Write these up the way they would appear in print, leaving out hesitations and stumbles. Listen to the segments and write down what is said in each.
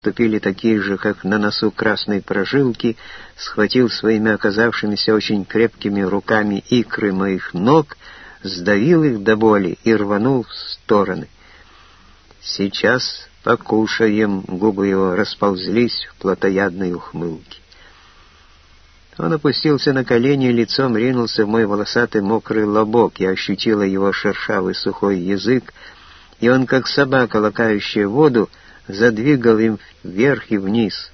проступили такие же, как на носу, красные прожилки, схватил своими оказавшимися очень крепкими руками икры моих ног, сдавил их до боли и рванул в стороны. «Сейчас покушаем», — губы его расползлись в плотоядной ухмылке. Он опустился на колени и лицом ринулся в мой волосатый мокрый лобок. Я ощутила его шершавый сухой язык, и он, как собака, лакающая воду, задвигал им вверх и вниз.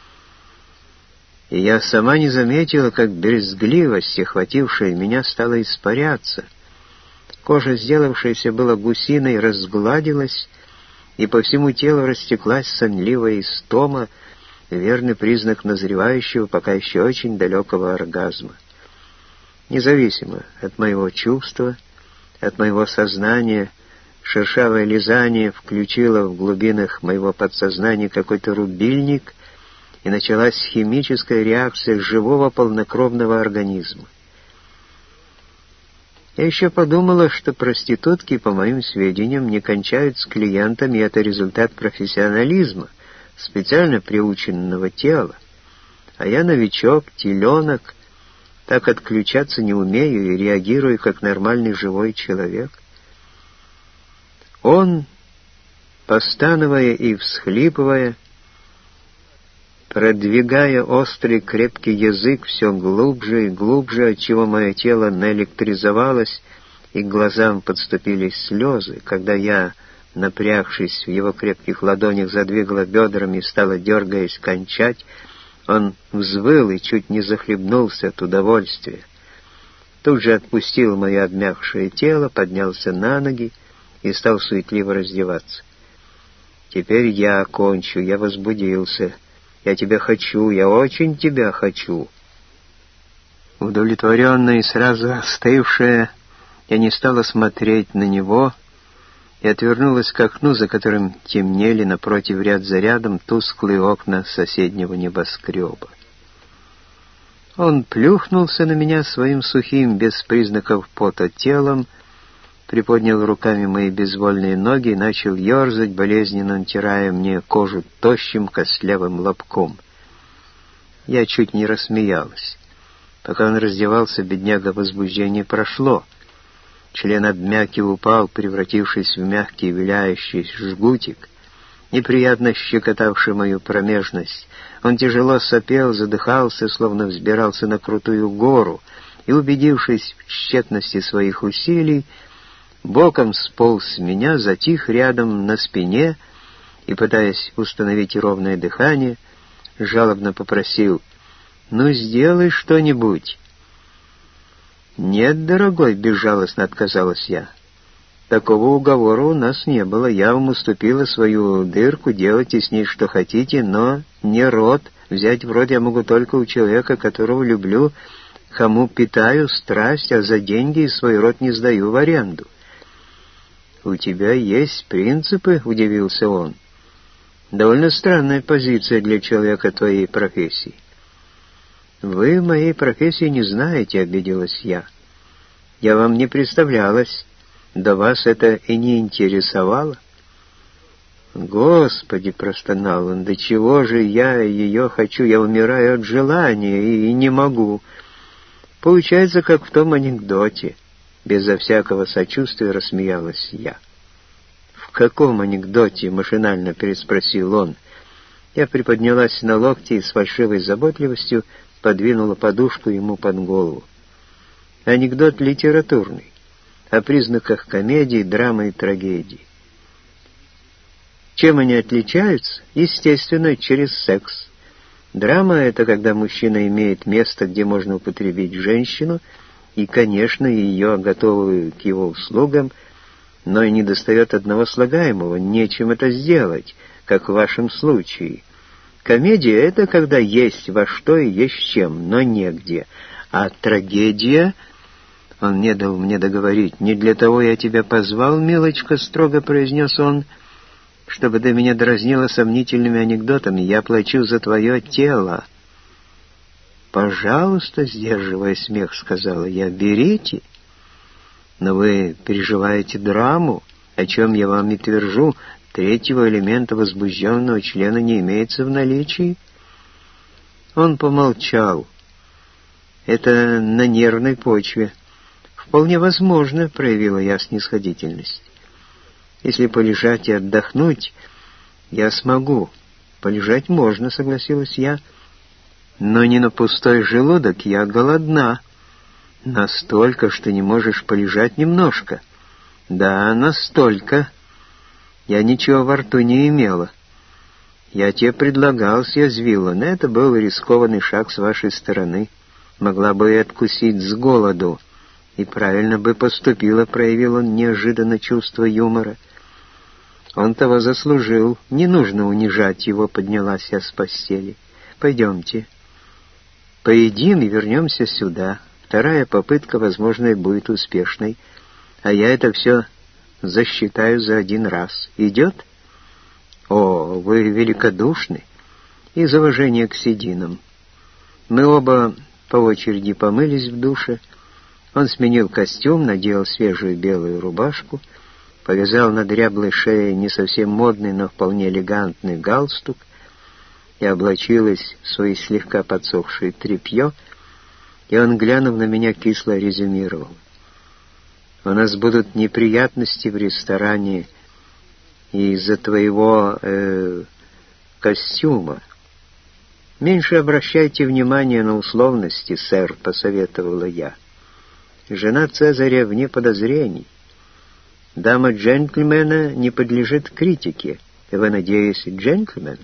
И я сама не заметила, как брезгливость, охватившая меня, стала испаряться. Кожа, сделавшаяся была гусиной, разгладилась, и по всему телу растеклась сонливая истома, верный признак назревающего, пока еще очень далекого оргазма. Независимо от моего чувства, от моего сознания, шершавое лизание включило в глубинах моего подсознания какой-то рубильник, и началась химическая реакция живого полнокровного организма. Я еще подумала, что проститутки, по моим сведениям, не кончают с клиентами, и это результат профессионализма, специально приученного тела. А я новичок, теленок, так отключаться не умею и реагирую, как нормальный живой человек. Он, постановая и всхлипывая, продвигая острый крепкий язык все глубже и глубже, отчего мое тело наэлектризовалось, и к глазам подступили слезы, когда я, напрягшись в его крепких ладонях, задвигала бедрами и стала, дергаясь, кончать, он взвыл и чуть не захлебнулся от удовольствия. Тут же отпустил мое обмякшее тело, поднялся на ноги и стал суетливо раздеваться. «Теперь я кончу, я возбудился. Я тебя хочу, я очень тебя хочу». Удовлетворенная и сразу остывшая, я не стала смотреть на него и отвернулась к окну, за которым темнели напротив ряд за рядом тусклые окна соседнего небоскреба. Он плюхнулся на меня своим сухим, без признаков пота телом, приподнял руками мои безвольные ноги и начал ерзать, болезненно натирая мне кожу тощим костлявым лобком. Я чуть не рассмеялась. Пока он раздевался, бедняга, возбуждение прошло. Член обмяк и упал, превратившись в мягкий виляющий жгутик, неприятно щекотавший мою промежность. Он тяжело сопел, задыхался, словно взбирался на крутую гору, и, убедившись в тщетности своих усилий, боком сполз с меня, затих рядом на спине и, пытаясь установить ровное дыхание, жалобно попросил: «Ну, сделай что-нибудь». «Нет, дорогой», — безжалостно отказалась я. «Такого уговора у нас не было. Я вам уступила свою дырку, делайте с ней что хотите, но не рот. Взять в рот я могу только у человека, которого люблю, кому питаю страсть, а за деньги свой рот не сдаю в аренду». «У тебя есть принципы?» — удивился он. «Довольно странная позиция для человека твоей профессии». «Вы моей профессии не знаете», — обиделась я. «Я вам не представлялась. До вас это и не интересовало». «Господи!» — простонал он. «Да чего же я ее хочу? Я умираю от желания и не могу». Получается, как в том анекдоте. Безо всякого сочувствия рассмеялась я. «В каком анекдоте?» — машинально переспросил он. Я приподнялась на локте и с фальшивой заботливостью подвинула подушку ему под голову. Анекдот литературный, о признаках комедии, драмы и трагедии. Чем они отличаются? Естественно, через секс. Драма — это когда мужчина имеет место, где можно употребить женщину, и, конечно, ее готовы к его услугам, но и недостает одного слагаемого, нечем это сделать, как в вашем случае. Комедия — это когда есть во что и есть чем, но негде. А трагедия... Он не дал мне договорить. «Не для того я тебя позвал, милочка», — строго произнес он, — «чтобы ты меня дразнила сомнительными анекдотами. Я плачу за твое тело». «Пожалуйста», — сдерживая смех, сказала я, — «берите». «Но вы переживаете драму, о чем я вам и твержу. третьего элемента возбужденного члена не имеется в наличии? Он помолчал. Это на нервной почве. Вполне возможно, проявила я снисходительность. Если полежать и отдохнуть, я смогу. Полежать можно, согласилась я. Но не на пустой желудок, я голодна. Настолько, что не можешь полежать немножко. Да, настолько. Я ничего во рту не имела. Я тебе предлагал, съязвила, но это был рискованный шаг с вашей стороны. Могла бы и откусить с голоду. И правильно бы поступила, проявил он неожиданно чувство юмора. Он того заслужил. Не нужно унижать его, поднялась я с постели. Пойдемте. Поедим и вернемся сюда. Вторая попытка, возможно, и будет успешной. А я это все засчитаю за один раз. Идет? О, вы великодушны. Из уважения к сединам. Мы оба по очереди помылись в душе. Он сменил костюм, надел свежую белую рубашку, повязал на дряблой шее не совсем модный, но вполне элегантный галстук и облачилась в свои слегка подсохшие тряпье, и он, глянув на меня, кисло резюмировал. «У нас будут неприятности в ресторане из-за твоего костюма. Меньше обращайте внимание на условности, сэр», — посоветовала я. «Жена Цезаря вне подозрений. Дама джентльмена не подлежит критике. Вы, надеюсь, джентльмен?»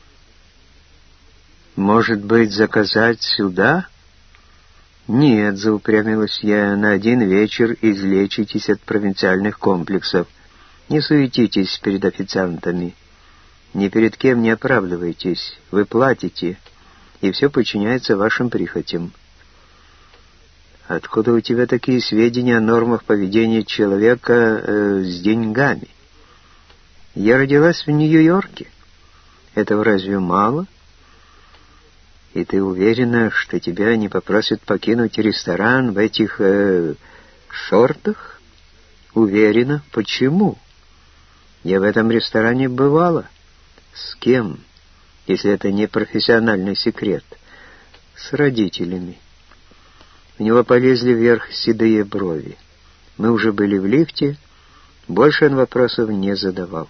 «Может быть, заказать сюда?» «Нет», — заупрямилась я, — «на один вечер излечитесь от провинциальных комплексов. Не суетитесь перед официантами. Ни перед кем не оправдывайтесь. Вы платите, и все подчиняется вашим прихотям». «Откуда у тебя такие сведения о нормах поведения человека с деньгами?» «Я родилась в Нью-Йорке. Этого разве мало? И ты уверена, что тебя не попросят покинуть ресторан в этих шортах?» «Уверена. Почему? Я в этом ресторане бывала». «С кем, если это не профессиональный секрет?» «С родителями». У него полезли вверх седые брови. Мы уже были в лифте, больше он вопросов не задавал.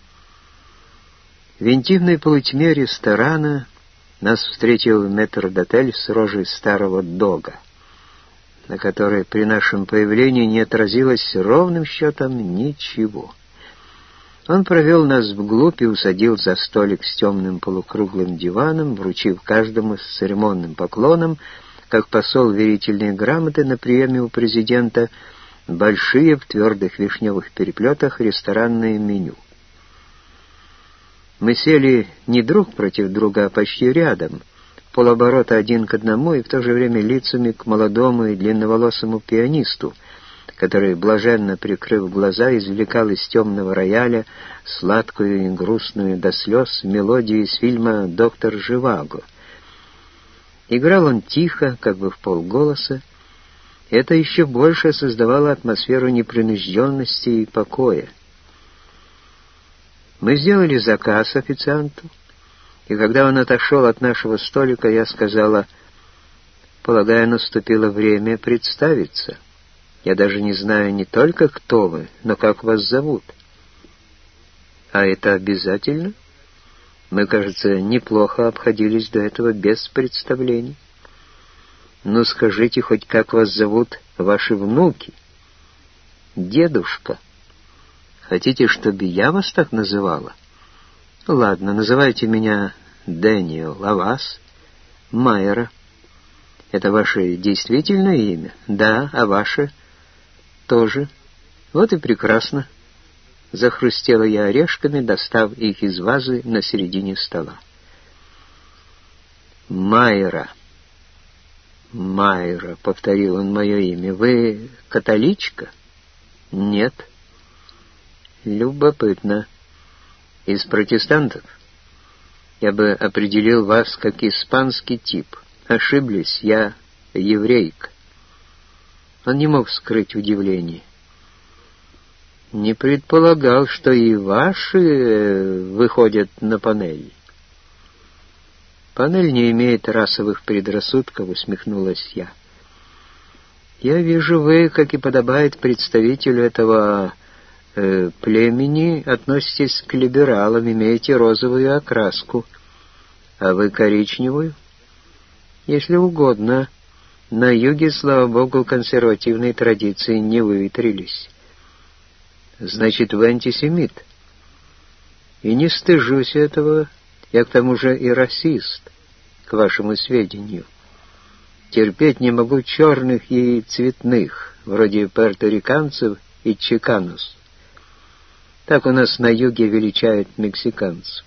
В интимной полутьме ресторана нас встретил метрдотель с рожей старого дога, на которой при нашем появлении не отразилось ровным счетом ничего. Он провел нас вглубь и усадил за столик с темным полукруглым диваном, вручив каждому с церемонным поклоном, как посол верительные грамоты на приеме у президента, большие в твердых вишневых переплетах ресторанное меню. Мы сели не друг против друга, а почти рядом, полоборота один к одному и в то же время лицами к молодому и длинноволосому пианисту, который, блаженно прикрыв глаза, извлекал из темного рояля сладкую и грустную до слез мелодию из фильма «Доктор Живаго». Играл он тихо, как бы вполголоса. Это еще больше создавало атмосферу непринужденности и покоя. Мы сделали заказ официанту, и когда он отошел от нашего столика, я сказала: «Полагаю, наступило время представиться. Я даже не знаю не только, кто вы, но как вас зовут». «А это обязательно? Мы, кажется, неплохо обходились до этого без представлений. Ну, скажите хоть, как вас зовут ваши внуки?» «Дедушка. Хотите, чтобы я вас так называла?» «Ладно, называйте меня Дэниел, а вас?» «Майера». «Это ваше действительное имя?» «Да, а ваше?» «Тоже». «Вот и прекрасно». Захрустела я орешками, достав их из вазы на середине стола. «Майера». «Майера», — повторил он мое имя. «Вы католичка?» «Нет». «Любопытно. Из протестантов?» «Я бы определил вас как испанский тип. Ошиблись, я еврейка». Он не мог скрыть удивление. Не предполагал, что и ваши выходят на панель. Панель не имеет расовых предрассудков, усмехнулась я. Я вижу, вы, как и подобает представителю этого племени, относитесь к либералам, имеете розовую окраску, а вы коричневую. Если угодно, на юге, слава богу, консервативные традиции не выветрились. Значит, вы антисемит. И не стыжусь этого, я к тому же и расист, к вашему сведению. Терпеть не могу черных и цветных, вроде пуэрториканцев и чиканос. Так у нас на юге величают мексиканцев.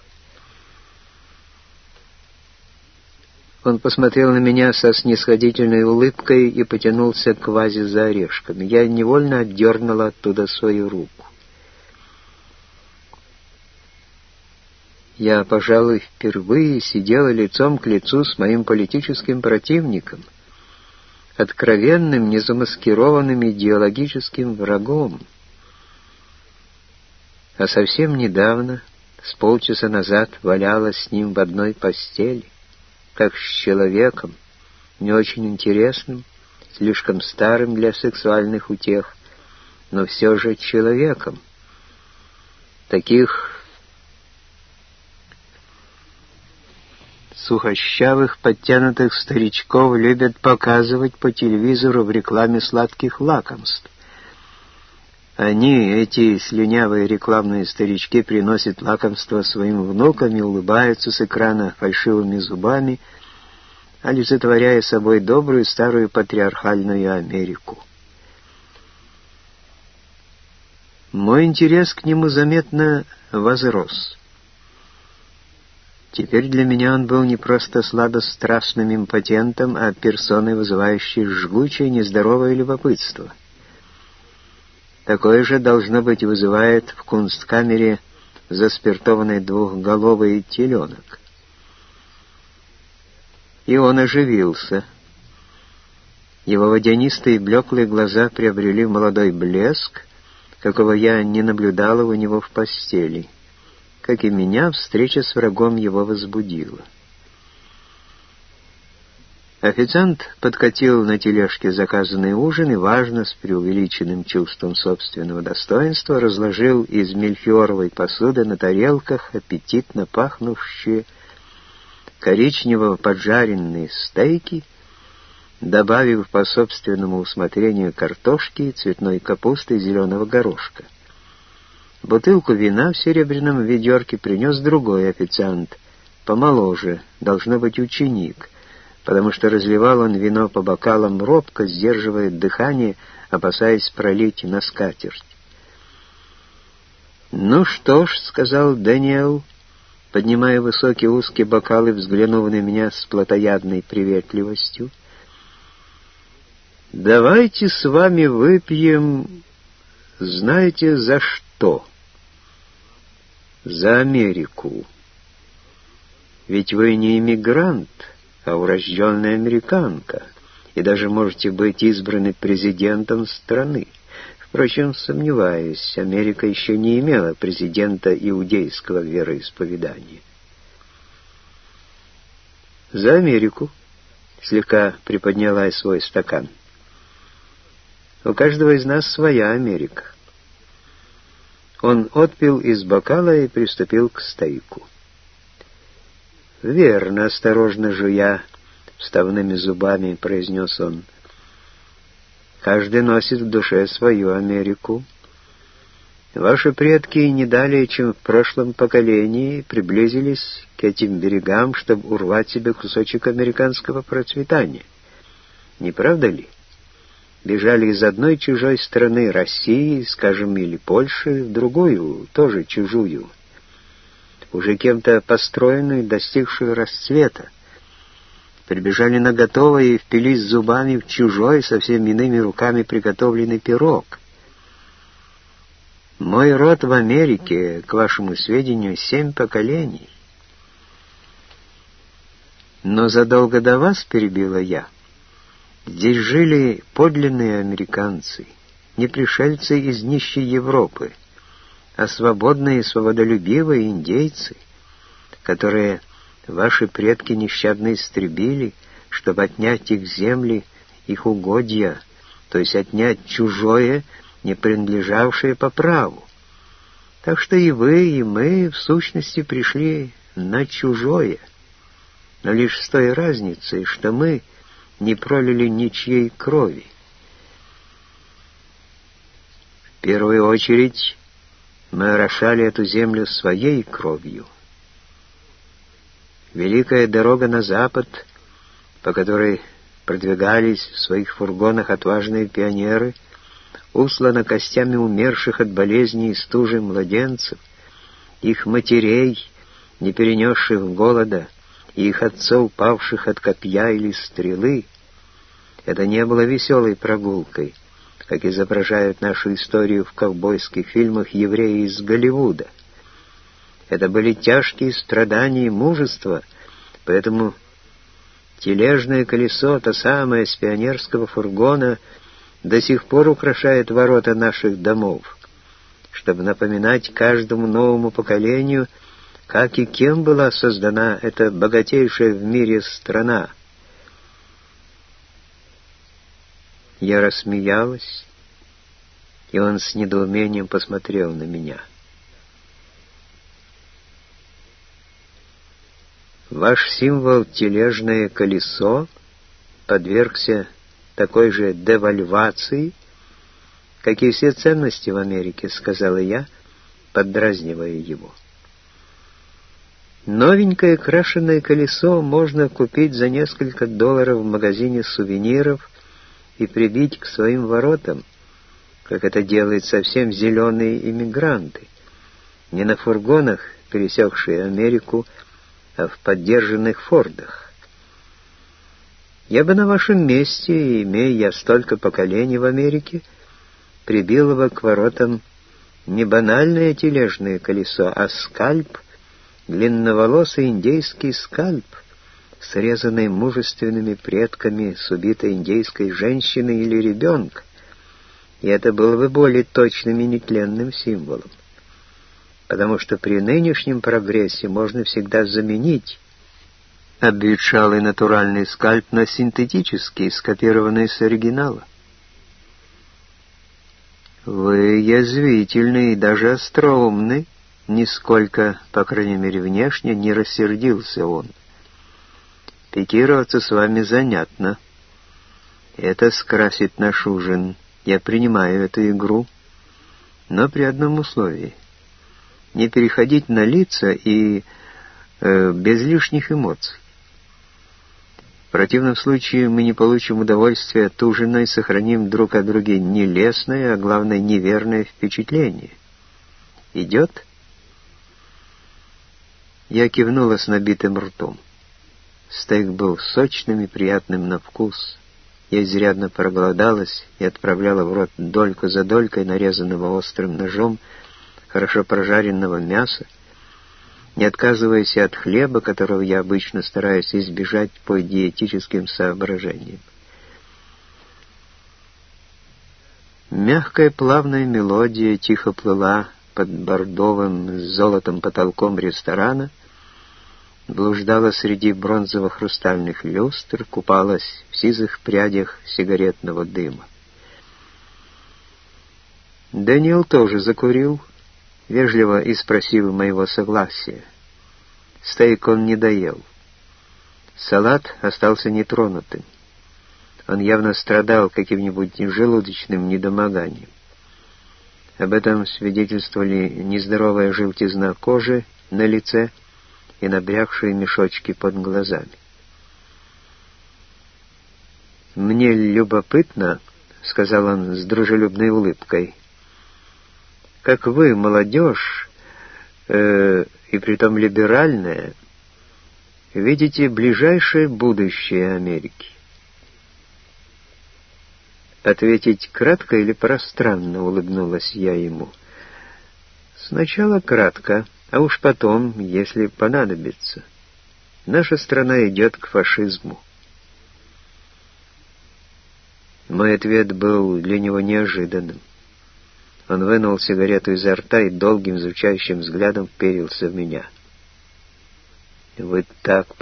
Он посмотрел на меня со снисходительной улыбкой и потянулся к вазе за орешками. Я невольно отдернула оттуда свою руку. Я, пожалуй, впервые сидела лицом к лицу с моим политическим противником, откровенным, незамаскированным идеологическим врагом. А совсем недавно, с полчаса назад, валялась с ним в одной постели, как с человеком, не очень интересным, слишком старым для сексуальных утех, но все же человеком. Таких сухощавых, подтянутых старичков любят показывать по телевизору в рекламе сладких лакомств. Они, эти слюнявые рекламные старички, приносят лакомства своим внукам и улыбаются с экрана фальшивыми зубами, олицетворяя собой добрую старую патриархальную Америку. Мой интерес к нему заметно возрос. Теперь для меня он был не просто сладострастным импотентом, а персоной, вызывающей жгучее нездоровое любопытство. Такое же, должно быть, вызывает в кунсткамере заспиртованный двухголовый теленок. И он оживился. Его водянистые блеклые глаза приобрели молодой блеск, какого я не наблюдала у него в постели. Как и меня, встреча с врагом его возбудила. Официант подкатил на тележке заказанный ужин и, важно, с преувеличенным чувством собственного достоинства, разложил из мельхиоровой посуды на тарелках аппетитно пахнувшие коричнево-поджаренные стейки, добавив по собственному усмотрению картошки, цветной капусты и зеленого горошка. Бутылку вина в серебряном ведерке принес другой официант, помоложе, должно быть ученик, потому что разливал он вино по бокалам робко, сдерживая дыхание, опасаясь пролить на скатерть. «Ну что ж», — сказал Дэниел, поднимая высокий узкий бокал и взглянув на меня с плотоядной приветливостью, «давайте с вами выпьем, знаете, за что?» «За Америку. Ведь вы не иммигрант, а урожденная американка, и даже можете быть избраны президентом страны. Впрочем, сомневаюсь, Америка еще не имела президента иудейского вероисповедания». «За Америку», — слегка приподняла я свой стакан. «У каждого из нас своя Америка». Он отпил из бокала и приступил к стейку. «Верно», — осторожно жуя вставными зубами, произнес он. «Каждый носит в душе свою Америку. Ваши предки не далее, чем в прошлом поколении, приблизились к этим берегам, чтобы урвать себе кусочек американского процветания. Не правда ли? Бежали из одной чужой страны, России, скажем, или Польши, в другую, тоже чужую, уже кем-то построенную, достигшую расцвета. Прибежали на готовое и впились зубами в чужой, совсем иными руками приготовленный пирог. Мой род в Америке, к вашему сведению, 7 поколений. Но задолго до вас, перебила я, здесь жили подлинные американцы, не пришельцы из нищей Европы, а свободные и свободолюбивые индейцы, которые ваши предки нещадно истребили, чтобы отнять их земли, их угодья, то есть отнять чужое, не принадлежавшее по праву. Так что и вы, и мы, в сущности, пришли на чужое, но лишь с той разницей, что мы не пролили ничьей крови. В первую очередь мы орошали эту землю своей кровью. Великая дорога на запад, по которой продвигались в своих фургонах отважные пионеры, услана костями умерших от болезней и стужи младенцев, их матерей, не перенесших голода, и их отцов, павших от копья или стрелы. Это не было веселой прогулкой, как изображают нашу историю в ковбойских фильмах евреи из Голливуда. Это были тяжкие страдания и мужество, поэтому тележное колесо, то самое с пионерского фургона, до сих пор украшает ворота наших домов, чтобы напоминать каждому новому поколению, как и кем была создана эта богатейшая в мире страна. Я рассмеялась, и он с недоумением посмотрел на меня. Ваш символ «тележное колесо» подвергся такой же девальвации, как и все ценности в Америке, сказала я, поддразнивая его. Новенькое крашеное колесо можно купить за несколько долларов в магазине сувениров и прибить к своим воротам, как это делают совсем зеленые иммигранты, не на фургонах, пересекшие Америку, а в поддержанных фордах. Я бы на вашем месте, имея я столько поколений в Америке, прибил бы к воротам не банальное тележное колесо, а скальп, длинноволосый индейский скальп, срезанный мужественными предками с убитой индейской женщины или ребенка, и это было бы более точным и нетленным символом, потому что при нынешнем прогрессе можно всегда заменить обветшалый натуральный скальп на синтетический, скопированный с оригинала. Вы язвительны и даже остроумны, нисколько, по крайней мере внешне, не рассердился он. Пикироваться с вами занятно. Это скрасит наш ужин. Я принимаю эту игру, но при одном условии. Не переходить на лица и без лишних эмоций. В противном случае мы не получим удовольствия от ужина и сохраним друг о друге нелестное, а главное неверное впечатление. Идет? Я кивнула с набитым ртом. Стейк был сочным и приятным на вкус. Я изрядно проголодалась и отправляла в рот дольку за долькой нарезанного острым ножом хорошо прожаренного мяса, не отказываясь и от хлеба, которого я обычно стараюсь избежать по диетическим соображениям. Мягкая плавная мелодия тихо плыла под бордовым с золотом потолком ресторана, блуждала среди бронзово-хрустальных люстр, купалась в сизых прядях сигаретного дыма. Дэниел тоже закурил, вежливо и спросив моего согласия. Стейк он не доел. Салат остался нетронутым. Он явно страдал каким-нибудь желудочным недомоганием. Об этом свидетельствовали нездоровая желтизна кожи на лице и набрякшие мешочки под глазами. «Мне любопытно», — сказал он с дружелюбной улыбкой, — «как вы, молодежь, и притом либеральная, видите ближайшее будущее Америки?» «Ответить кратко или пространно?» — улыбнулась я ему. «Сначала кратко, а уж потом, если понадобится. Наша страна идет к фашизму». Мой ответ был для него неожиданным. Он вынул сигарету изо рта и долгим изучающим взглядом вперился в меня. «Вы так